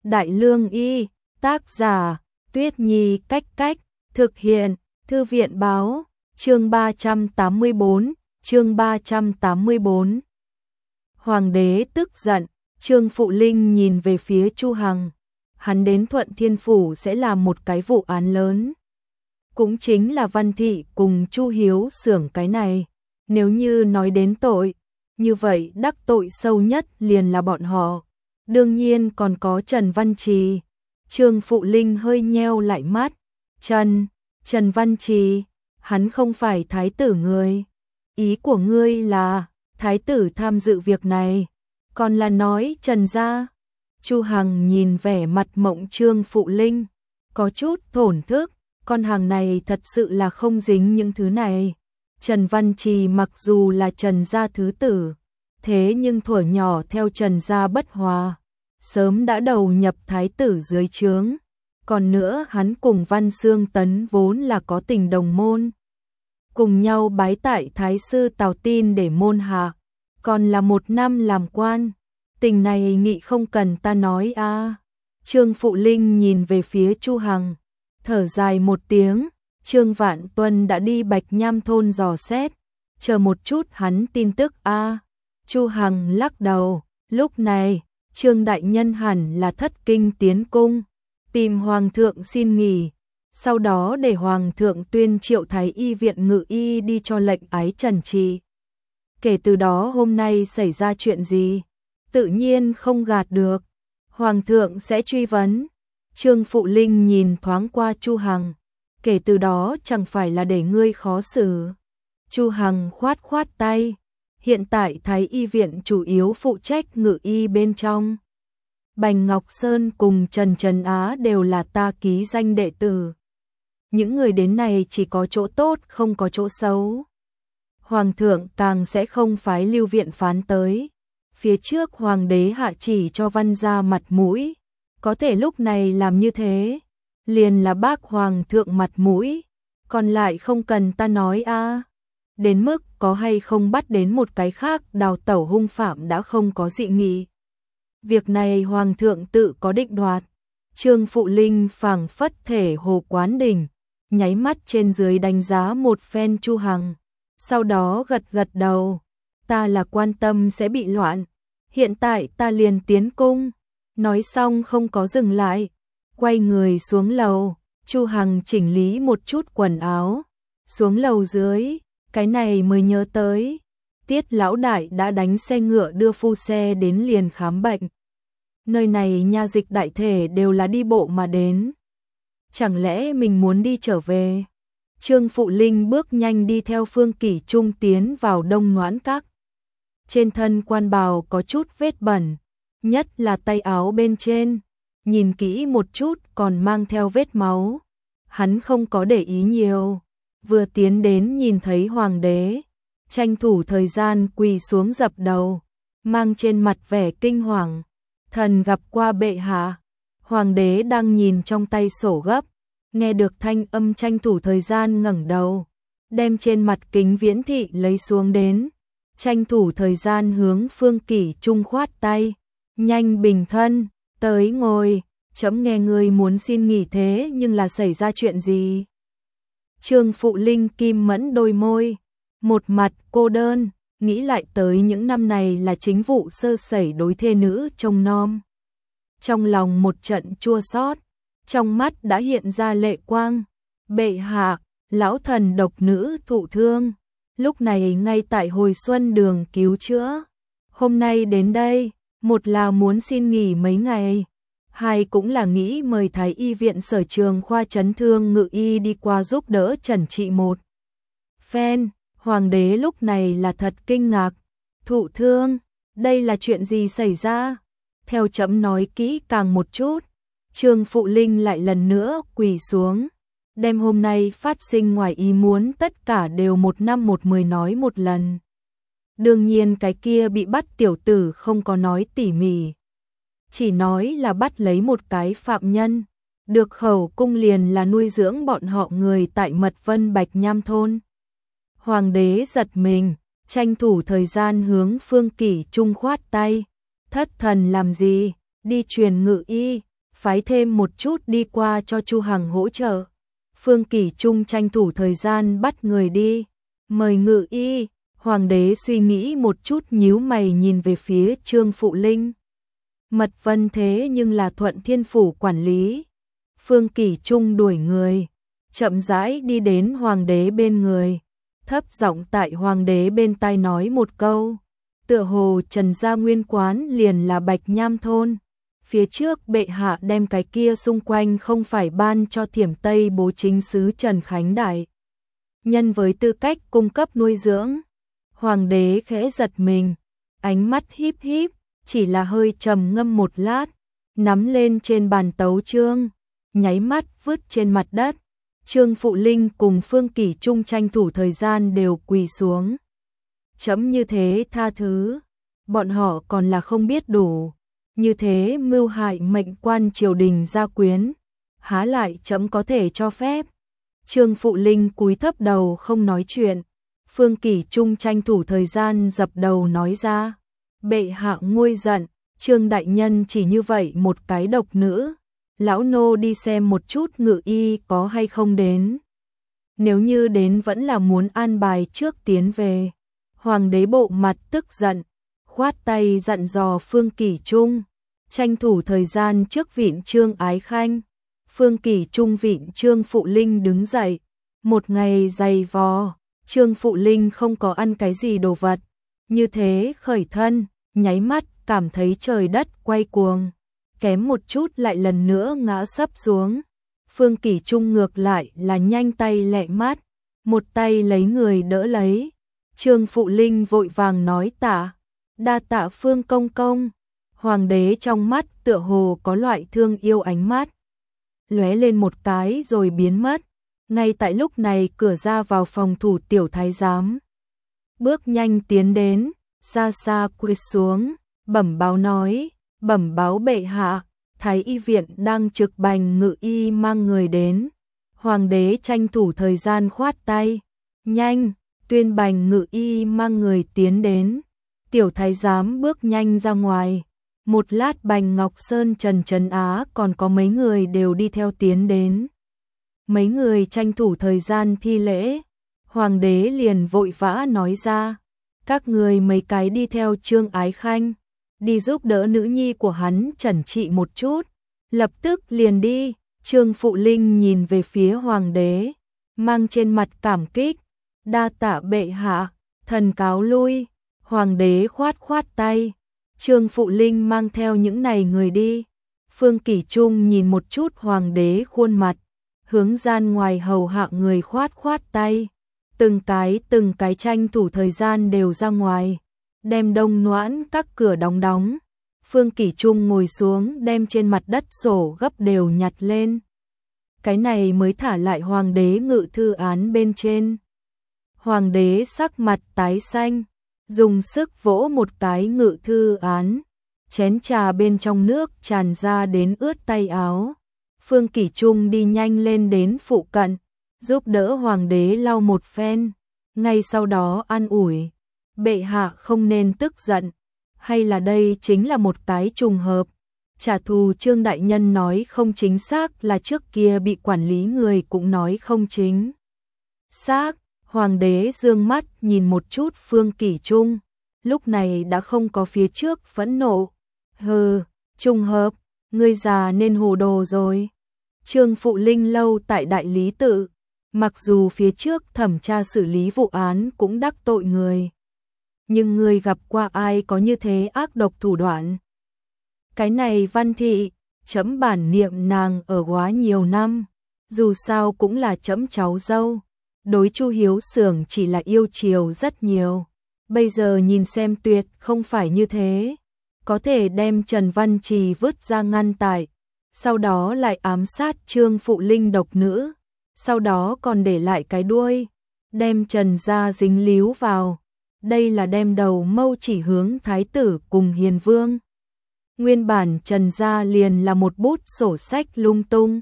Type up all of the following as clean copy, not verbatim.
Đại Lương Y, tác giả, Tuyết Nhi Cách Cách, thực hiện, Thư viện Báo, chương 384, chương 384. Hoàng đế tức giận, Trương Phụ Linh nhìn về phía Chu Hằng. Hắn đến Thuận Thiên Phủ sẽ làm một cái vụ án lớn. Cũng chính là Văn Thị cùng Chu Hiếu xưởng cái này. Nếu như nói đến tội, như vậy đắc tội sâu nhất liền là bọn họ. Đương nhiên còn có Trần Văn Trì. Trương Phụ Linh hơi nheo lại mắt. Trần Văn Trì, hắn không phải thái tử người. Ý của ngươi là thái tử tham dự việc này, còn là nói Trần gia? Chu Hằng nhìn vẻ mặt mộng Trương Phụ Linh, có chút thổn thức, con hàng này thật sự là không dính những thứ này. Trần Văn Trì mặc dù là Trần gia thứ tử, thế nhưng thuở nhỏ theo Trần gia bất hòa, sớm đã đầu nhập thái tử dưới trướng. Còn nữa hắn cùng Văn Xương Tấn vốn là có tình đồng môn, cùng nhau bái tại thái sư Tào Tin để môn hạ, còn là 1 năm làm quan. Tình này nghị không cần ta nói a. Trương Phụ Linh nhìn về phía Chu Hằng, thở dài một tiếng. Trương Vạn Tuân đã đi Bạch Nham thôn dò xét, chờ một chút hắn tin tức a. Chu Hằng lắc đầu, lúc này Trương đại nhân hẳn là thất kinh tiến cung, tìm hoàng thượng xin nghỉ, sau đó để hoàng thượng tuyên triệu thái y viện ngự y đi cho lệnh ái trần trị. Kể từ đó hôm nay xảy ra chuyện gì, tự nhiên không gạt được, hoàng thượng sẽ truy vấn. Trương Phụ Linh nhìn thoáng qua Chu Hằng, kể từ đó chẳng phải là để ngươi khó xử. Chu Hằng khoát khoát tay, hiện tại thái y viện chủ yếu phụ trách ngự y bên trong. Bành Ngọc Sơn cùng Trần Á đều là ta ký danh đệ tử. Những người đến này chỉ có chỗ tốt không có chỗ xấu. Hoàng thượng càng sẽ không phái Lưu Viện Phán tới. Phía trước hoàng đế hạ chỉ cho Văn gia mặt mũi, có thể lúc này làm như thế, liền là bác hoàng thượng mặt mũi, còn lại không cần ta nói a. Đến mức có hay không bắt đến một cái khác đào tẩu hung phạm đã không có dị nghị. Việc này hoàng thượng tự có định đoạt. Trương Phụ Linh phảng phất thể hồ quán đỉnh, nháy mắt trên dưới đánh giá một phen Chu Hằng, sau đó gật gật đầu. Ta là quan tâm sẽ bị loạn, hiện tại ta liền tiến cung. Nói xong không có dừng lại, quay người xuống lầu. Chu Hằng chỉnh lý một chút quần áo, xuống lầu dưới, cái này mới nhớ tới, Tiết lão đại đã đánh xe ngựa đưa phu xe đến liền khám bệnh. Nơi này nha dịch đại thể đều là đi bộ mà đến. Chẳng lẽ mình muốn đi trở về? Trương Phụ Linh bước nhanh đi theo Phương Kỷ Trung tiến vào Đông Noãn Các. Trên thân quan bào có chút vết bẩn, nhất là tay áo bên trên, nhìn kỹ một chút còn mang theo vết máu. Hắn không có để ý nhiều, vừa tiến đến nhìn thấy hoàng đế, tranh thủ thời gian quỳ xuống dập đầu, mang trên mặt vẻ kinh hoàng. Thần gặp qua bệ hạ. Hoàng đế đang nhìn trong tay sổ gấp, nghe được thanh âm tranh thủ thời gian ngẩng đầu, đem trên mặt kính viễn thị lấy xuống đến, tranh thủ thời gian hướng Phương Kỷ Trung khoát tay, nhanh bình thân, tới ngồi, chấm nghe ngươi muốn xin nghỉ thế nhưng là xảy ra chuyện gì? Trương Phụ Linh kim mẫn đôi môi, một mặt cô đơn, nghĩ lại tới những năm này là chính vụ sơ sẩy đối thê nữ trông nom. Trong lòng một trận chua xót, trong mắt đã hiện ra lệ quang. Bệ hạ, lão thần độc nữ thụ thương, lúc này ngay tại Hồi Xuân Đường cứu chữa. Hôm nay đến đây, một là muốn xin nghỉ mấy ngày, hai cũng là nghĩ mời thái y viện Sở Trường khoa chấn thương ngự y đi qua giúp đỡ trần trị một phen. Hoàng đế lúc này là thật kinh ngạc. Thụ thương, đây là chuyện gì xảy ra? Theo chấm nói kỹ càng một chút. Trương Phụ Linh lại lần nữa quỳ xuống, đem hôm nay phát sinh ngoài ý muốn tất cả đều 1 năm 1 10 nói một lần. Đương nhiên cái kia bị bắt tiểu tử không có nói tỉ mỉ, chỉ nói là bắt lấy một cái phạm nhân, được khẩu cung liền là nuôi dưỡng bọn họ người tại Mật Vân Bạch Nham thôn. Hoàng đế giật mình, tranh thủ thời gian hướng Phương Kỷ Trung khoát tay. Thất thần làm gì, đi truyền ngự y, phái thêm một chút đi qua cho Chu Hằng hỗ trợ. Phương Kỷ Trung tranh thủ thời gian bắt người đi, mời ngự y. Hoàng đế suy nghĩ một chút nhíu mày nhìn về phía Trương Phụ Linh. Mật Vân thế nhưng là Thuận Thiên Phủ quản lý. Phương Kỷ Trung đuổi người, chậm rãi đi đến Hoàng đế bên người, thấp giọng tại Hoàng đế bên tai nói một câu. Tựa hồ Trần gia nguyên quán liền là Bạch Nham thôn. Phía trước bệ hạ đem cái kia xung quanh không phải ban cho Thiểm Tây Bố chính sứ Trần Khánh Đại nhân với tư cách cung cấp nuôi dưỡng. Hoàng đế khẽ giật mình, ánh mắt híp híp, chỉ là hơi trầm ngâm một lát, nắm lên trên bàn tấu chương, nháy mắt vứt trên mặt đất. Trương Phụ Linh cùng Phương Kỷ Trung tranh thủ thời gian đều quỳ xuống. Chấm như thế tha thứ, bọn họ còn là không biết đủ, như thế mưu hại mệnh quan triều đình gia quyến, há lại chấm có thể cho phép. Trương Phụ Linh cúi thấp đầu không nói chuyện. Phương Kỷ Trung tranh thủ thời gian dập đầu nói ra. Bệ hạ nguôi giận, Trương đại nhân chỉ như vậy một cái độc nữ. Lão nô đi xem một chút ngự y có hay không đến. Nếu như đến vẫn là muốn an bài trước tiến về. Hoàng đế bộ mặt tức giận, khoát tay dặn dò Phương Kỷ Trung, tranh thủ thời gian trước vịn Trương Ái Khanh. Phương Kỷ Trung vịn Trương Phụ Linh đứng dậy, một ngày dày vò, Trương Phụ Linh không có ăn cái gì đồ vật, như thế khởi thân, nháy mắt cảm thấy trời đất quay cuồng, kém một chút lại lần nữa ngã sấp xuống. Phương Kỷ Trung ngược lại là nhanh tay lẹ mát, một tay lấy người đỡ lấy. Trương Phụ Linh vội vàng nói tạ, đa tạ Phương công công. Hoàng đế trong mắt tựa hồ có loại thương yêu ánh mắt, lóe lên một cái rồi biến mất. Ngay tại lúc này cửa ra vào phòng thủ tiểu thái giám bước nhanh tiến đến, xa xa quỳ xuống, bẩm báo nói, bẩm báo bệ hạ, Thái y viện đang trực bành ngự y mang người đến. Hoàng đế tranh thủ thời gian khoát tay, nhanh, tuyên bành ngự y mang người tiến đến. Tiểu thái giám bước nhanh ra ngoài, một lát Bành Ngọc Sơn, Trần Trấn Á còn có mấy người đều đi theo tiến đến. Mấy người tranh thủ thời gian thi lễ, Hoàng đế liền vội vã nói ra, các người mấy cái đi theo Trương Ái Khanh, đi giúp đỡ nữ nhi của hắn chẩn trị một chút. Lập tức liền đi. Trương Phụ Linh nhìn về phía Hoàng đế, mang trên mặt cảm kích, đa tạ bệ hạ, thần cáo lui. Hoàng đế khoát khoát tay, Trương Phụ Linh mang theo những này người đi. Phương Kỷ Trung nhìn một chút Hoàng đế khuôn mặt, hướng gian ngoài hầu hạ người khoát khoát tay, từng cái tranh thủ thời gian đều ra ngoài, đem đông noãn các cửa đóng. Phương Kỷ Trung ngồi xuống đem trên mặt đất sổ gấp đều nhặt lên. Cái này mới thả lại Hoàng đế ngự thư án bên trên. Hoàng đế sắc mặt tái xanh, dùng sức vỗ một cái ngự thư án, chén trà bên trong nước tràn ra đến ướt tay áo. Phương Kỷ Trung đi nhanh lên đến phụ cận, giúp đỡ Hoàng đế lau một phen, ngay sau đó an ủi, bệ hạ không nên tức giận, hay là đây chính là một cái trùng hợp. Trả thù Trương đại nhân nói không chính xác là trước kia bị quản lý người cũng nói không chính xác. Hoàng đế dương mắt nhìn một chút Phương Kỷ Trung, lúc này đã không có phía trước phẫn nộ. Hừ, trùng hợp, ngươi già nên hồ đồ rồi. Trương Phụ Linh lâu tại Đại Lý Tự, mặc dù phía trước thẩm tra xử lý vụ án cũng đắc tội người, nhưng ngươi gặp qua ai có như thế ác độc thủ đoạn? Cái này Văn thị, chấm bản niệm nàng ở quá nhiều năm, dù sao cũng là chấm cháu dâu, đối Chu Hiếu Xưởng chỉ là yêu chiều rất nhiều. Bây giờ nhìn xem tuyệt không phải như thế, có thể đem Trần Văn Trì vứt ra ngăn tại, sau đó lại ám sát Trương Phụ Linh độc nữ, sau đó còn để lại cái đuôi, đem Trần gia dính líu vào. Đây là đem đầu mâu chỉ hướng thái tử cùng hiền vương. Nguyên bản Trần gia liền là một bút sổ sách lung tung.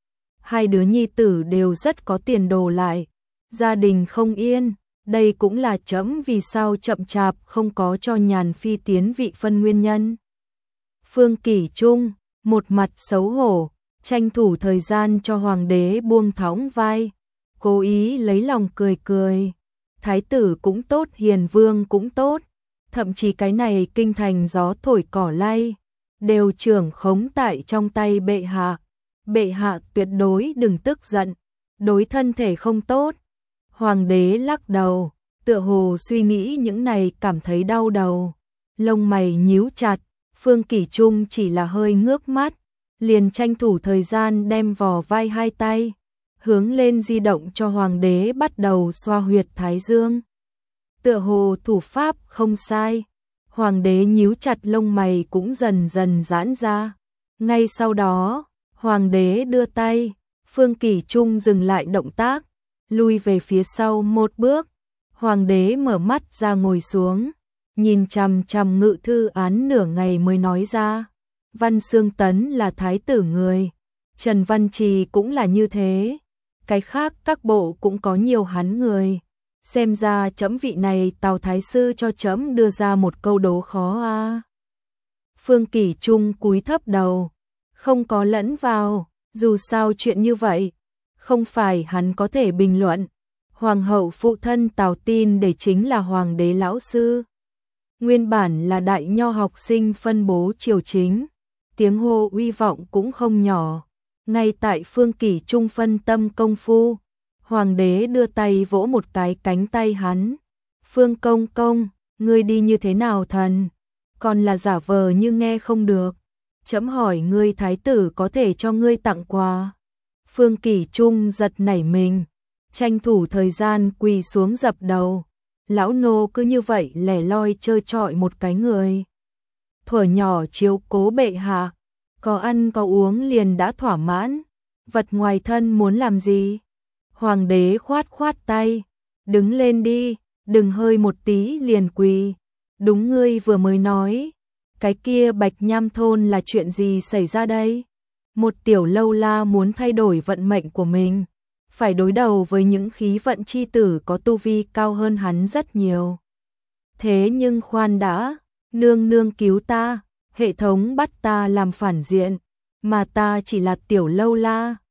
Hai đứa nhi tử đều rất có tiền đồ lại, gia đình không yên, đây cũng là chấm vì sao chậm chạp không có cho Nhàn Phi tiến vị phân nguyên nhân. Phương Kỷ Trung, một mặt xấu hổ, tranh thủ thời gian cho hoàng đế buông thõng vai, cố ý lấy lòng cười cười. Thái tử cũng tốt, hiền vương cũng tốt, thậm chí cái này kinh thành gió thổi cỏ lay, đều trưởng khống tại trong tay bệ hạ. Bệ hạ tuyệt đối đừng tức giận, đối thân thể không tốt. Hoàng đế lắc đầu, tựa hồ suy nghĩ những này cảm thấy đau đầu. Lông mày nhíu chặt, Phương Kỷ Trung chỉ là hơi ngước mắt, liền tranh thủ thời gian đem vò vai hai tay, hướng lên di động cho hoàng đế bắt đầu xoa huyệt thái dương. Tựa hồ thủ pháp không sai, hoàng đế nhíu chặt lông mày cũng dần dần giãn ra. Ngay sau đó, hoàng đế đưa tay, Phương Kỷ Trung dừng lại động tác, lui về phía sau một bước. Hoàng đế mở mắt ra ngồi xuống, nhìn chằm chằm ngự thư án nửa ngày mới nói ra, Văn Xương Tấn là thái tử người, Trần Văn Trì cũng là như thế, cái khác các bộ cũng có nhiều hắn người. Xem ra chấm vị này Tào Thái Sư cho chấm đưa ra một câu đố khó a. Phương Kỷ Trung cúi thấp đầu, không có lẫn vào, dù sao chuyện như vậy, không phải hắn có thể bình luận. Hoàng hậu phụ thân Tào Tin để chính là hoàng đế lão sư. Nguyên bản là đại nho học sinh phân bố triều chính, tiếng hô uy vọng cũng không nhỏ. Ngay tại Phương Kỷ Trung phân tâm công phu, hoàng đế đưa tay vỗ một cái cánh tay hắn. Phương công công, ngươi đi như thế nào thần? Còn là giả vờ như nghe không được. Chấm hỏi ngươi thái tử có thể cho ngươi tặng quà. Phương Kỷ Trung giật nảy mình, tranh thủ thời gian quỳ xuống dập đầu. Lão nô cứ như vậy lẻ loi trơ trọi một cái người. Thuở nhỏ chiếu cố bệ hạ, có ăn có uống liền đã thỏa mãn, vật ngoài thân muốn làm gì? Hoàng đế khoát khoát tay, đứng lên đi, đừng hơi một tí liền quỳ. Đúng ngươi vừa mới nói, cái kia Bạch Nham thôn là chuyện gì xảy ra đây? Một tiểu lâu la muốn thay đổi vận mệnh của mình, phải đối đầu với những khí vận chi tử có tu vi cao hơn hắn rất nhiều. Thế nhưng khoan đã, nương nương cứu ta, hệ thống bắt ta làm phản diện, mà ta chỉ là tiểu lâu la,